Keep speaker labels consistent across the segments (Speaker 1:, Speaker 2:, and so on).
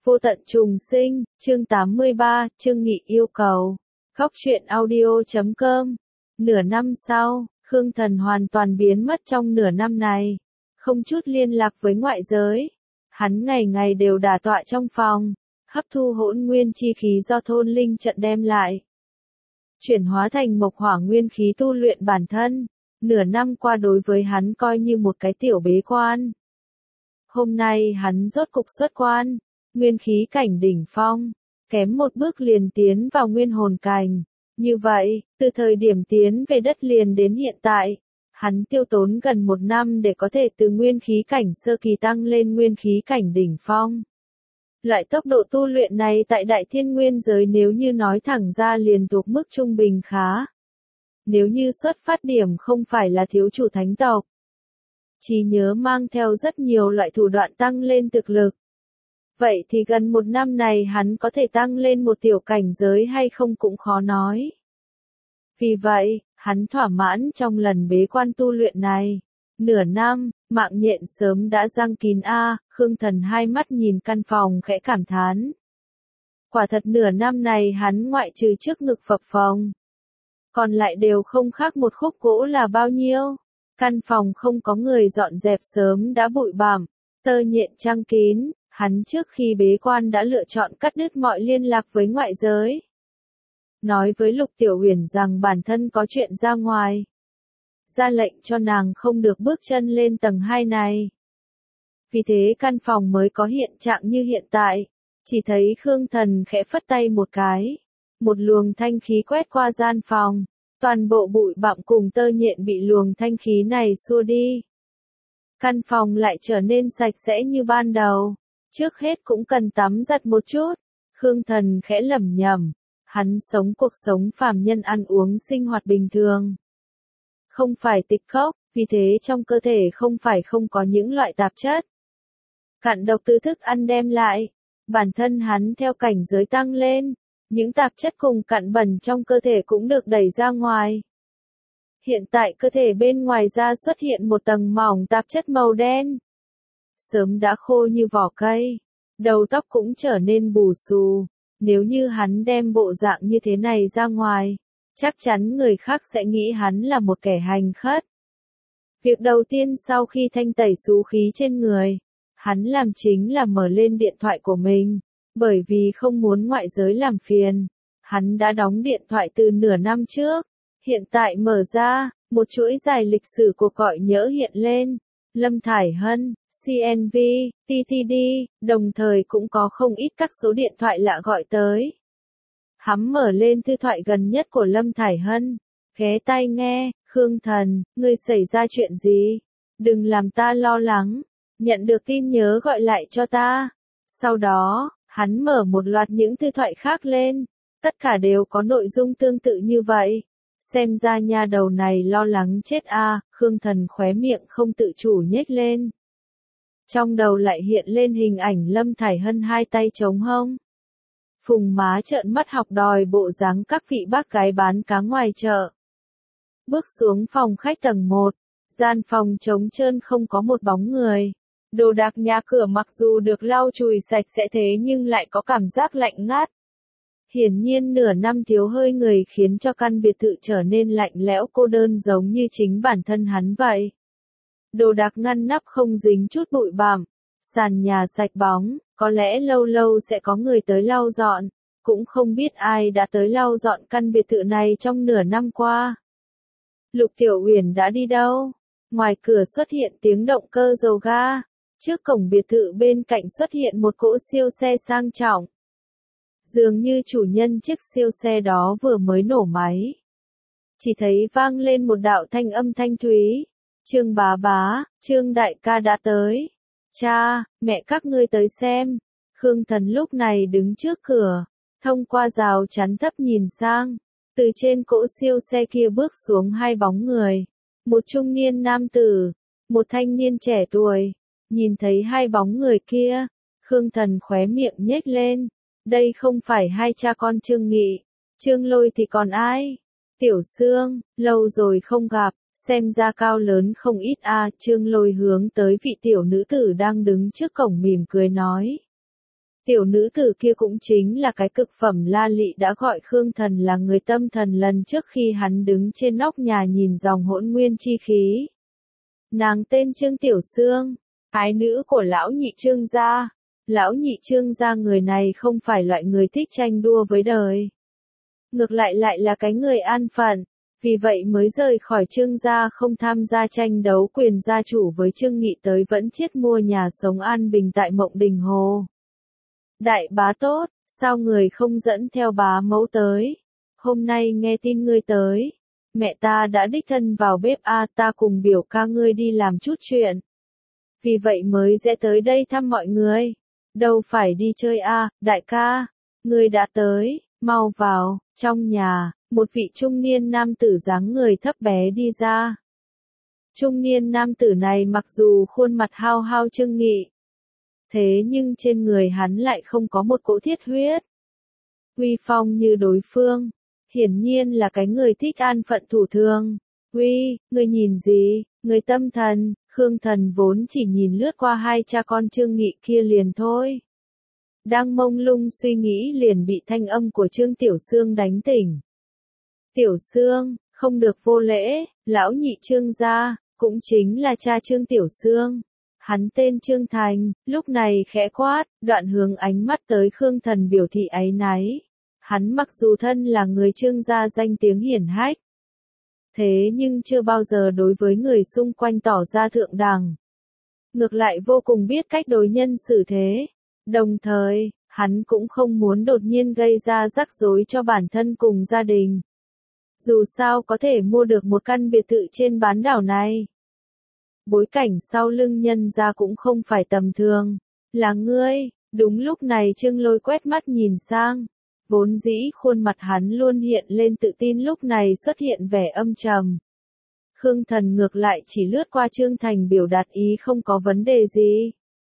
Speaker 1: Vô tận trùng sinh, chương 83, Trương Nghị yêu cầu. Góc truyện audio.com. Nửa năm sau, Khương Thần hoàn toàn biến mất trong nửa năm này. Không chút liên lạc với ngoại giới. Hắn ngày ngày đều đả tọa trong phòng, hấp thu hỗn nguyên chi khí do thôn linh trận đem lại. Chuyển hóa thành mộc hỏa nguyên khí tu luyện bản thân. Nửa năm qua đối với hắn coi như một cái tiểu bế quan. Hôm nay hắn rốt cục xuất quan. Nguyên khí cảnh đỉnh phong, kém một bước liền tiến vào nguyên hồn cảnh. Như vậy, từ thời điểm tiến về đất liền đến hiện tại, hắn tiêu tốn gần một năm để có thể từ nguyên khí cảnh sơ kỳ tăng lên nguyên khí cảnh đỉnh phong. Loại tốc độ tu luyện này tại Đại Thiên Nguyên giới nếu như nói thẳng ra liền thuộc mức trung bình khá. Nếu như xuất phát điểm không phải là thiếu chủ thánh tộc, trí nhớ mang theo rất nhiều loại thủ đoạn tăng lên thực lực. Vậy thì gần một năm này hắn có thể tăng lên một tiểu cảnh giới hay không cũng khó nói. Vì vậy, hắn thỏa mãn trong lần bế quan tu luyện này. Nửa năm, mạng nhện sớm đã răng kín Khương Thần hai mắt nhìn căn phòng khẽ cảm thán. Quả thật nửa năm này hắn ngoại trừ trước ngực phập phồng, còn lại đều không khác một khúc gỗ là bao nhiêu. Căn phòng không có người dọn dẹp sớm đã bụi bặm, tơ nhện trăng kín. Hắn trước khi bế quan đã lựa chọn cắt đứt mọi liên lạc với ngoại giới. Nói với Lục Tiểu Uyển rằng bản thân có chuyện ra ngoài. Ra lệnh cho nàng không được bước chân lên tầng 2 này. Vì thế căn phòng mới có hiện trạng như hiện tại. Chỉ thấy Khương Thần khẽ phất tay một cái. Một luồng thanh khí quét qua gian phòng. Toàn bộ bụi bặm cùng tơ nhện bị luồng thanh khí này xua đi. Căn phòng lại trở nên sạch sẽ như ban đầu. Trước hết cũng cần tắm giặt một chút. Khương Thần khẽ lẩm nhẩm. Hắn sống cuộc sống phàm nhân ăn uống sinh hoạt bình thường. Không phải tịch khốc, vì thế trong cơ thể không phải không có những loại tạp chất. Cặn độc từ thức ăn đem lại. Bản thân hắn theo cảnh giới tăng lên. Những tạp chất cùng cặn bẩn trong cơ thể cũng được đẩy ra ngoài. Hiện tại cơ thể bên ngoài da xuất hiện một tầng mỏng tạp chất màu đen. Sớm đã khô như vỏ cây, đầu tóc cũng trở nên bù xù. Nếu như hắn đem bộ dạng như thế này ra ngoài, chắc chắn người khác sẽ nghĩ hắn là một kẻ hành khất. Việc đầu tiên sau khi thanh tẩy xú khí trên người, hắn làm chính là mở lên điện thoại của mình, bởi vì không muốn ngoại giới làm phiền. Hắn đã đóng điện thoại từ nửa năm trước, hiện tại mở ra, một chuỗi dài lịch sử cuộc gọi nhỡ hiện lên. Lâm Thải Hân, CNV, TTD, đồng thời cũng có không ít các số điện thoại lạ gọi tới. Hắn mở lên thư thoại gần nhất của Lâm Thải Hân, ghé tai nghe. Khương Thần, ngươi xảy ra chuyện gì? Đừng làm ta lo lắng, nhận được tin nhớ gọi lại cho ta. Sau đó, hắn mở một loạt những thư thoại khác lên, tất cả đều có nội dung tương tự như vậy. Xem ra nha đầu này lo lắng chết Khương Thần khóe miệng không tự chủ nhếch lên. Trong đầu lại hiện lên hình ảnh Lâm Thải Hân hai tay chống hông. Phùng má trợn mắt học đòi bộ dáng các vị bác gái bán cá ngoài chợ. Bước xuống phòng khách tầng 1, gian phòng trống trơn không có một bóng người. Đồ đạc nhà cửa mặc dù được lau chùi sạch sẽ thế nhưng lại có cảm giác lạnh ngắt. Hiển nhiên nửa năm thiếu hơi người khiến cho căn biệt thự trở nên lạnh lẽo cô đơn giống như chính bản thân hắn vậy. Đồ đạc ngăn nắp không dính chút bụi bặm, sàn nhà sạch bóng, có lẽ lâu lâu sẽ có người tới lau dọn, cũng không biết ai đã tới lau dọn căn biệt thự này trong nửa năm qua. Lục Tiểu Uyển đã đi đâu? Ngoài cửa xuất hiện tiếng động cơ dầu ga, trước cổng biệt thự bên cạnh xuất hiện một cỗ siêu xe sang trọng. Dường như chủ nhân chiếc siêu xe đó vừa mới nổ máy. Chỉ thấy vang lên một đạo thanh âm thanh thúy. Trương bá, Trương đại ca đã tới. Cha, mẹ các ngươi tới xem. Khương Thần lúc này đứng trước cửa, thông qua rào chắn thấp nhìn sang. Từ trên cỗ siêu xe kia bước xuống hai bóng người. Một trung niên nam tử, một thanh niên trẻ tuổi. Nhìn thấy hai bóng người kia, Khương Thần khóe miệng nhếch lên. Đây không phải hai cha con Trương Nghị, Trương Lôi thì còn ai? Tiểu Sương, lâu rồi không gặp, xem ra cao lớn không ít Trương Lôi hướng tới vị tiểu nữ tử đang đứng trước cổng mỉm cười nói. Tiểu nữ tử kia cũng chính là cái cực phẩm La Lị đã gọi Khương Thần là người tâm thần lần trước khi hắn đứng trên nóc nhà nhìn dòng hỗn nguyên chi khí. Nàng tên Trương Tiểu Sương, ái nữ của lão nhị Trương gia. Lão nhị Trương gia người này không phải loại người thích tranh đua với đời. Ngược lại lại là cái người an phận, vì vậy mới rời khỏi Trương gia không tham gia tranh đấu quyền gia chủ với Trương Nghị tới vẫn chiết mua nhà sống an bình tại Mộng Đình Hồ. Đại bá tốt, sao người không dẫn theo bá mẫu tới? Hôm nay nghe tin ngươi tới, mẹ ta đã đích thân vào bếp ta cùng biểu ca ngươi đi làm chút chuyện. Vì vậy mới sẽ tới đây thăm mọi người. Đâu phải đi chơi đại ca, ngươi đã tới, mau vào. Trong nhà, một vị trung niên nam tử dáng người thấp bé đi ra. Trung niên nam tử này mặc dù khuôn mặt hao hao trưng nghị, thế nhưng trên người hắn lại không có một cỗ thiết huyết. Uy phong như đối phương, hiển nhiên là cái người thích an phận thủ thường. Uy, người nhìn gì, người tâm thần, Khương Thần vốn chỉ nhìn lướt qua hai cha con Trương Nghị kia liền thôi. Đang mông lung suy nghĩ liền bị thanh âm của Trương Tiểu Sương đánh tỉnh. Tiểu Sương, không được vô lễ, lão nhị Trương gia, cũng chính là cha Trương Tiểu Sương. Hắn tên Trương Thành, lúc này khẽ quát, đoạn hướng ánh mắt tới Khương Thần biểu thị áy náy. Hắn mặc dù thân là người Trương gia danh tiếng hiển hách, thế nhưng chưa bao giờ đối với người xung quanh tỏ ra thượng đẳng. Ngược lại vô cùng biết cách đối nhân xử thế. Đồng thời, hắn cũng không muốn đột nhiên gây ra rắc rối cho bản thân cùng gia đình. Dù sao có thể mua được một căn biệt thự trên bán đảo này. Bối cảnh sau lưng nhân gia cũng không phải tầm thường. Là ngươi, đúng lúc này Trương Lôi quét mắt nhìn sang. Vốn dĩ khuôn mặt hắn luôn hiện lên tự tin lúc này xuất hiện vẻ âm trầm. Khương Thần ngược lại chỉ lướt qua Trương Thành biểu đạt ý không có vấn đề gì.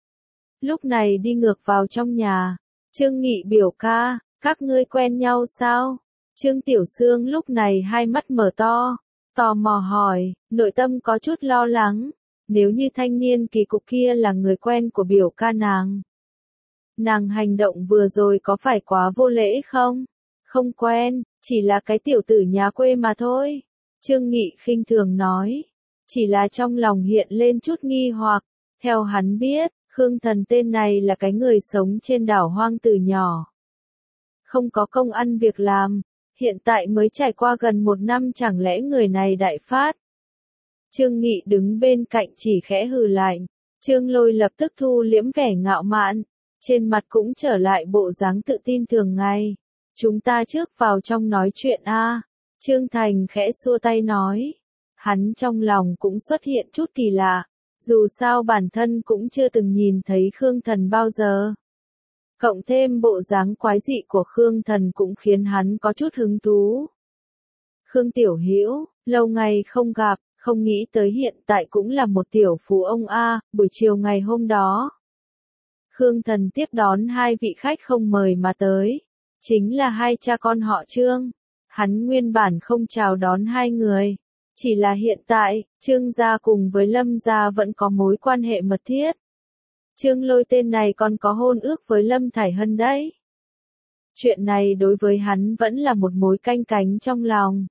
Speaker 1: Lúc này đi ngược vào trong nhà. Trương Nghị biểu ca, các ngươi quen nhau sao? Trương Tiểu Sương lúc này hai mắt mở to, tò mò hỏi, nội tâm có chút lo lắng. Nếu như thanh niên kỳ cục kia là người quen của biểu ca nàng. Nàng hành động vừa rồi có phải quá vô lễ không? Không quen, chỉ là cái tiểu tử nhà quê mà thôi. Trương Nghị khinh thường nói. Chỉ là trong lòng hiện lên chút nghi hoặc. Theo hắn biết, Khương Thần tên này là cái người sống trên đảo hoang từ nhỏ. Không có công ăn việc làm, hiện tại mới trải qua gần 1 năm chẳng lẽ người này đại phát. Trương Nghị đứng bên cạnh chỉ khẽ hừ lạnh. Trương Lôi lập tức thu liễm vẻ ngạo mạn. Trên mặt cũng trở lại bộ dáng tự tin thường ngày. Chúng ta trước vào trong nói chuyện Trương Thành khẽ xua tay nói. Hắn trong lòng cũng xuất hiện chút kỳ lạ. Dù sao bản thân cũng chưa từng nhìn thấy Khương Thần bao giờ. Cộng thêm bộ dáng quái dị của Khương Thần cũng khiến hắn có chút hứng thú. Khương Tiểu Hữu, lâu ngày không gặp, không nghĩ tới hiện tại cũng là một tiểu phú ông buổi chiều ngày hôm đó. Khương Thần tiếp đón hai vị khách không mời mà tới. Chính là hai cha con họ Trương. Hắn nguyên bản không chào đón hai người. Chỉ là hiện tại, Trương gia cùng với Lâm gia vẫn có mối quan hệ mật thiết. Trương Lôi tên này còn có hôn ước với Lâm Thải Hân đấy. Chuyện này đối với hắn vẫn là một mối canh cánh trong lòng.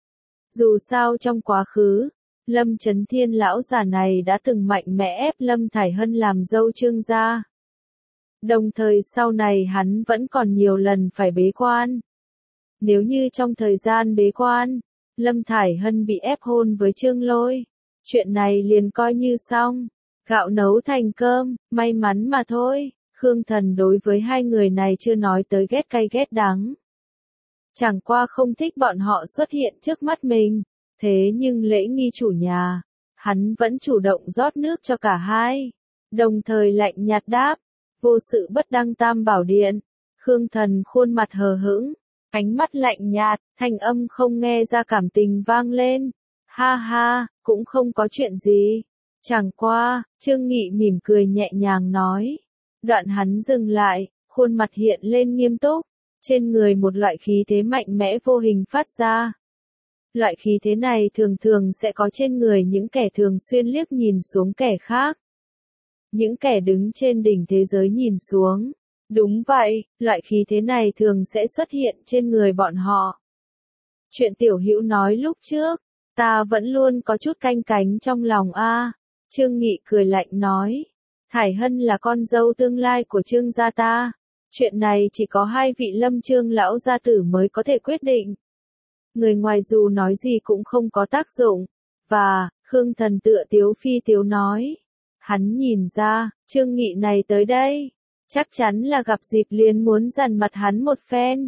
Speaker 1: Dù sao trong quá khứ, Lâm Chấn Thiên lão già này đã từng mạnh mẽ ép Lâm Thải Hân làm dâu Trương gia. Đồng thời sau này hắn vẫn còn nhiều lần phải bế quan. Nếu như trong thời gian bế quan, Lâm Thải Hân bị ép hôn với Trương Lôi, chuyện này liền coi như xong. Gạo nấu thành cơm, may mắn mà thôi. Khương Thần đối với hai người này chưa nói tới ghét cay ghét đắng. Chẳng qua không thích bọn họ xuất hiện trước mắt mình. Thế nhưng lễ nghi chủ nhà, hắn vẫn chủ động rót nước cho cả hai. Đồng thời lạnh nhạt đáp, vô sự bất đăng tam bảo điện. Khương Thần khuôn mặt hờ hững, ánh mắt lạnh nhạt, thanh âm không nghe ra cảm tình vang lên. Ha ha, cũng không có chuyện gì. Chẳng qua, Trương Nghị mỉm cười nhẹ nhàng nói. Đoạn hắn dừng lại, khuôn mặt hiện lên nghiêm túc. Trên người một loại khí thế mạnh mẽ vô hình phát ra. Loại khí thế này thường thường sẽ có trên người những kẻ thường xuyên liếc nhìn xuống kẻ khác. Những kẻ đứng trên đỉnh thế giới nhìn xuống, Đúng vậy, loại khí thế này thường sẽ xuất hiện trên người bọn họ. Chuyện Tiểu Hữu nói lúc trước, ta vẫn luôn có chút canh cánh trong lòng a. Trương Nghị cười lạnh nói, Thải Hân là con dâu tương lai của Trương gia ta. Chuyện này chỉ có hai vị Lâm Trương lão gia tử mới có thể quyết định. Người ngoài dù nói gì cũng không có tác dụng. Và, Khương Thần tựa tiếu phi tiếu nói. Hắn nhìn ra, Trương Nghị này tới đây. Chắc chắn là gặp dịp liền muốn dằn mặt hắn một phen.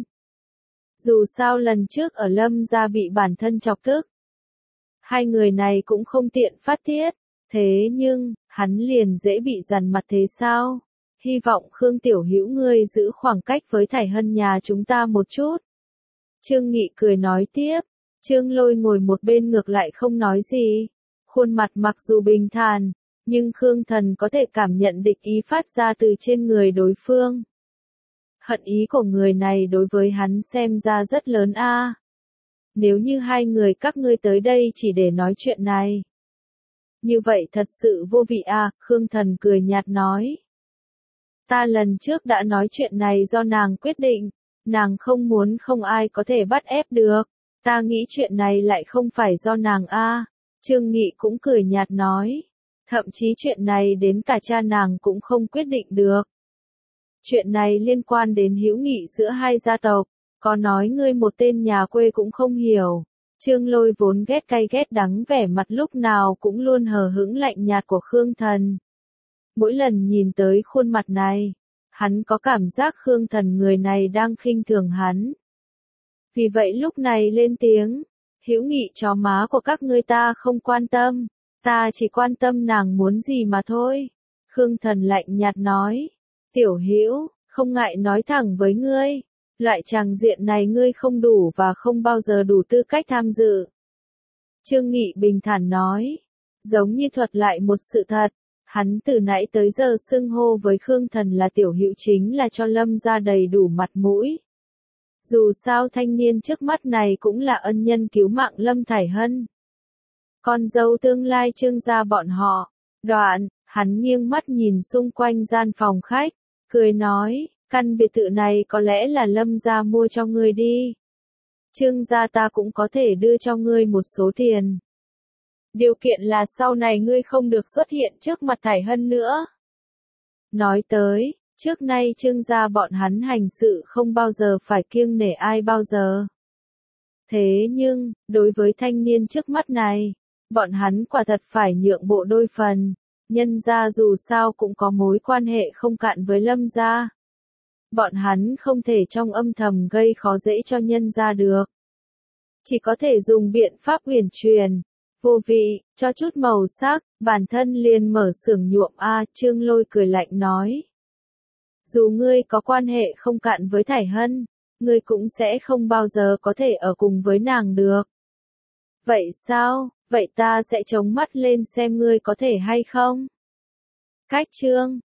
Speaker 1: Dù sao lần trước ở Lâm gia bị bản thân chọc tức. Hai người này cũng không tiện phát tiết. Thế nhưng, hắn liền dễ bị dằn mặt thế sao? Hy vọng Khương Tiểu Hữu ngươi giữ khoảng cách với Thải Hân nhà chúng ta một chút. Trương Nghị cười nói tiếp. Trương Lôi ngồi một bên ngược lại không nói gì. Khuôn mặt mặc dù bình thản, nhưng Khương Thần có thể cảm nhận địch ý phát ra từ trên người đối phương. Hận ý của người này đối với hắn xem ra rất lớn a. Nếu như hai người các ngươi tới đây chỉ để nói chuyện này. Như vậy thật sự vô vị a, Khương Thần cười nhạt nói. Ta lần trước đã nói chuyện này do nàng quyết định, nàng không muốn không ai có thể bắt ép được. Ta nghĩ chuyện này lại không phải do nàng a. Trương Nghị cũng cười nhạt nói. Thậm chí chuyện này đến cả cha nàng cũng không quyết định được. Chuyện này liên quan đến hữu nghị giữa hai gia tộc, có nói ngươi một tên nhà quê cũng không hiểu. Trương Lôi vốn ghét cay ghét đắng vẻ mặt lúc nào cũng luôn hờ hững lạnh nhạt của Khương Thần. Mỗi lần nhìn tới khuôn mặt này, hắn có cảm giác Khương Thần người này đang khinh thường hắn. Vì vậy lúc này lên tiếng, hữu nghị chó má của các ngươi ta không quan tâm, ta chỉ quan tâm nàng muốn gì mà thôi. Khương Thần lạnh nhạt nói, Tiểu Hữu, không ngại nói thẳng với ngươi, loại tràng diện này ngươi không đủ và không bao giờ đủ tư cách tham dự. Trương Nghị bình thản nói, giống như thuật lại một sự thật, hắn từ nãy tới giờ xưng hô với Khương Thần là Tiểu Hữu chính là cho Lâm gia đầy đủ mặt mũi. Dù sao thanh niên trước mắt này cũng là ân nhân cứu mạng Lâm Thải Hân. Con dâu tương lai Trương gia bọn họ. Đoạn, hắn nghiêng mắt nhìn xung quanh gian phòng khách, cười nói, căn biệt thự này có lẽ là Lâm gia mua cho ngươi đi. Trương gia ta cũng có thể đưa cho ngươi một số tiền. Điều kiện là sau này ngươi không được xuất hiện trước mặt Thải Hân nữa. Nói tới, trước nay Trương gia bọn hắn hành sự không bao giờ phải kiêng nể ai bao giờ. Thế nhưng, đối với thanh niên trước mắt này, bọn hắn quả thật phải nhượng bộ đôi phần. Nhân gia dù sao cũng có mối quan hệ không cạn với Lâm gia. Bọn hắn không thể trong âm thầm gây khó dễ cho nhân gia được. Chỉ có thể dùng biện pháp huyền truyền, vô vị, cho chút màu sắc, bản thân liền mở xưởng nhuộm a. Trương Lôi cười lạnh nói. Dù ngươi có quan hệ không cạn với Thải Hân, ngươi cũng sẽ không bao giờ có thể ở cùng với nàng được. Vậy sao, vậy ta sẽ chống mắt lên xem ngươi có thể hay không? Cách chương